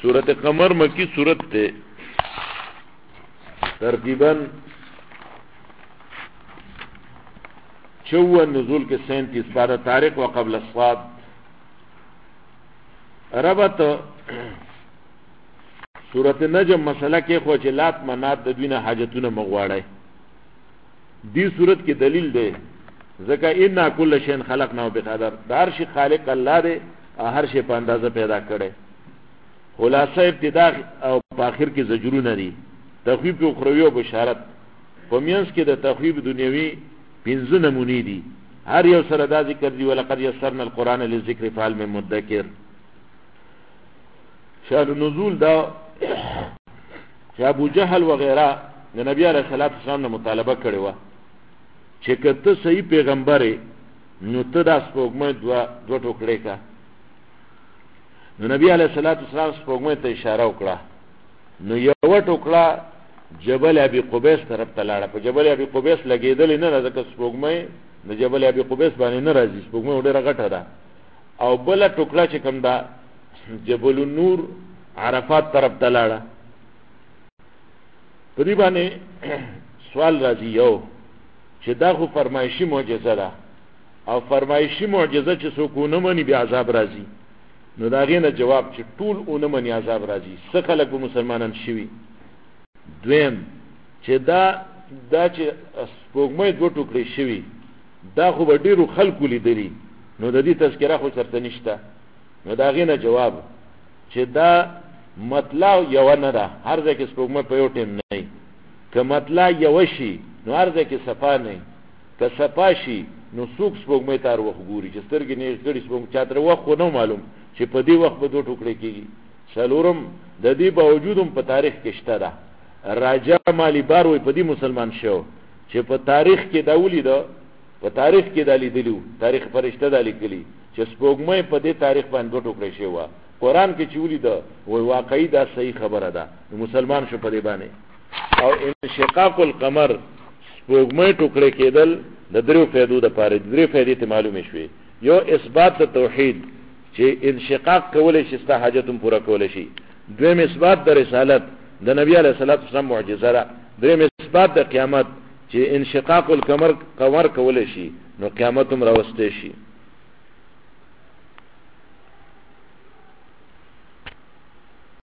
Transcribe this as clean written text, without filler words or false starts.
सूरत कमर मक्की सूरत थे तकरीबन 54 नज़ूल के 37 बाद तारीख व क़ब्ल अस्वाद रबत सूरत नजम मसला के खोचलात मनात दीना हाजतुन मगवाड़े दी सूरत की दलील दे ज़का इन्ना कुल्ल शैन खलक़ना बिक़दर दार शे खालिक अल्लाह दे हर शे पे अंदाज़ा पैदा करे खुलासा इब्तिदा और आखिर की ज़जरू नदी तख़वीब उखरवी और बशारत पमियंस के द तख़वीब दुनियावी पिंज़ नमूनी दी हर यव सरदा जिक्र दी वलक़द यस्सरना अल-क़ुरान लिज़िक्र फ़हल मिन मुद्दकिर शान नुज़ूल दा अबू जहल वगैरह नबी अलैहिस्सलाम ने मुतालबा करे हुआ че कते सही पैगंबर है नु तदा स्पोगमे दो टुकड़े का नबी अलैहिस्सलाम स्पोगमे ते इशारा वकड़ा नु यव टुकड़ा जबल अबी कुबैस तरफ तलाड़ा पे जबल अबी कुबैस लगेदल न रजक स्पोगमे न जबल अबी कुबैस बाने न राजी स्पोगमे उड़े रगटा दा और बला टुकड़ा che कम दा जबल नूर अरफात तरफ तलाड़ा पदी बाने सवाल राजी यो چې دا خو فرمایشي معجزه ده او فرمایشي معجزه چې څوک ونه مني بیا عذاب راځي نو دا غینه جواب چې ټول ونه مني عذاب راځي څه خلک به مسلمانان شي دویم چې دا چې سپوږمۍ دوه ټوکړې شوي دا خو به ډیرو خلکو لیدلي نو د دې تذکره خو چرته نشته نو دا غینه جواب چې دا مطلع یو نه ده هر ځای کې سپوږمۍ په یو ټیم نه که مطلع یو شي نو ارزه کې صفا نه که صفا شي نو څوک سپوږمۍ تار وخت ګوري چې سترګې نه غړي سپوږمۍ چاتره وخت خو نه معلوم چې په دې وخت به دوه ټوکړې کېږي څلورم د دې باوجود هم په تاریخ کې شته ده راجا مالی بار وي په دې مسلمان شو چې په تاریخ کې دا ولیده په تاریخ کې دا لیدلو تاریخ فرشته دا لیکلي چې سپوږمۍ په دې تاریخ باندې دوه ټوکړې شوی و قرآن کې چې ولیده وای واقعي دا صحیح خبره ده مسلمان شو په دې باندې او انشقاق القمر سپوږمۍ ټوکړې کېدل د درو فائدو د پاره درې فائدې ته معلومې شوې یو اثبات توحید چې انشقاق کولای شي ستا حاجتم پورا کولای شي دویم اثبات د رسالت د نبی علیه الصلاۃ والسلام معجزه ده دریم اثبات د قیامت چې انشقاق القمر کولای شي نو قیامت هم راوستي شي